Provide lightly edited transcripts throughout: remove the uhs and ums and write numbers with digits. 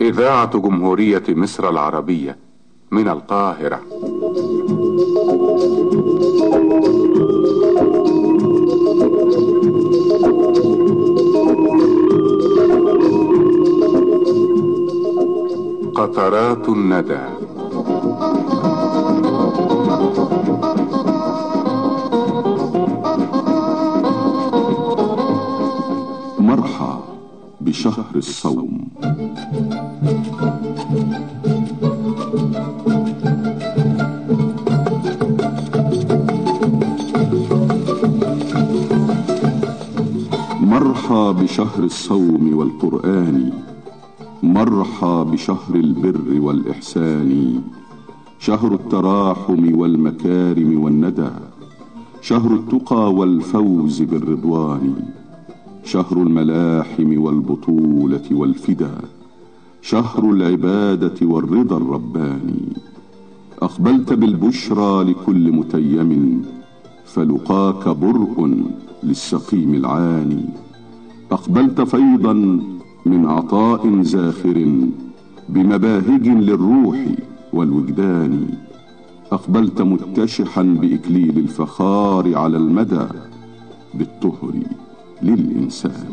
إذاعة جمهورية مصر العربية من القاهرة. قطرات الندى. مرحى بشهر الصوم. مرحى بشهر الصوم والقرآن، مرحى بشهر البر والإحسان، شهر التراحم والمكارم والندى، شهر التقى والفوز بالرضوان، شهر الملاحم والبطولة والفدا، شهر العبادة والرضا الرباني. أقبلت بالبشرى لكل متيم، فلقاك برء للسقيم العاني. أقبلت فيضا من عطاء زاخر، بمباهج للروح والوجدان. أقبلت متشحا بإكليل الفخار على المدى، بالطهر للإنسان.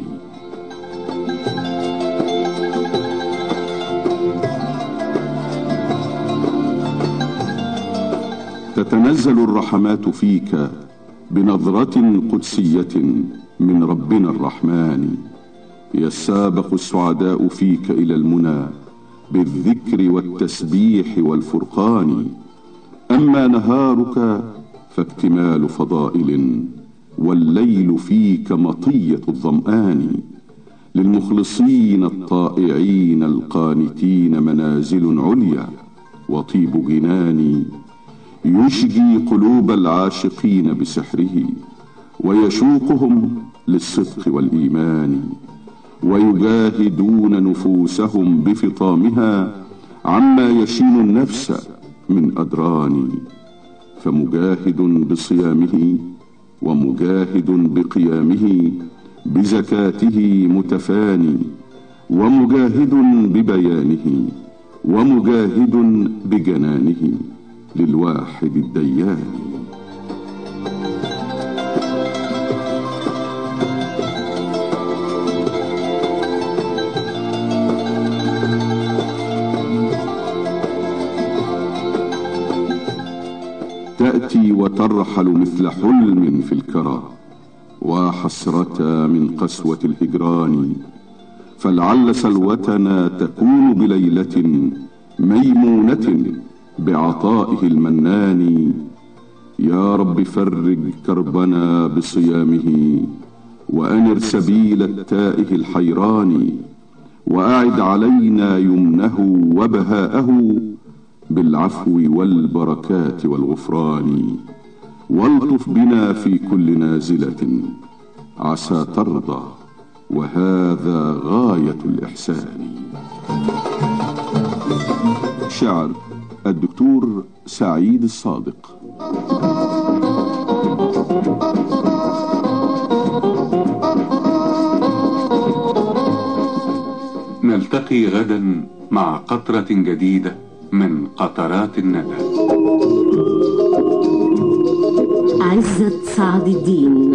تتنزل الرحمات فيك بنظرة قدسية من ربنا الرحمن. يسابق السعداء فيك إلى المنى بالذكر والتسبيح والفرقان. أما نهارك فاكتمال فضائل، والليل فيك مطية الظمآن. للمخلصين الطائعين القانتين منازل عليا وطيب جنان. يشجي قلوب العاشقين بسحره، ويشوقهم للصدق والإيمان. ويجاهدون نفوسهم بفطامها عما يشين النفس من أدران. فمجاهد بصيامه، ومجاهد بقيامه، بزكاته متفاني، ومجاهد ببيانه، ومجاهد بجنانه للواحد الديان. تأتي وترحل مثل حلم في الكرى، وحسرة من قسوة الهجران. فلعل سلوتنا تكون بليلة ميمونة بعطائه المنان. يا رب فرج كربنا بصيامه، وأنر سبيل التائه الحيران. وأعد علينا يمنه وبهاءه بالعفو والبركات والغفران. والطف بنا في كل نازلة عسى ترضى، وهذا غاية الإحسان. شعر الدكتور سعيد الصادق. نلتقي غدا مع قطرة جديدة من قطرات الندى. عزت سعد الدين.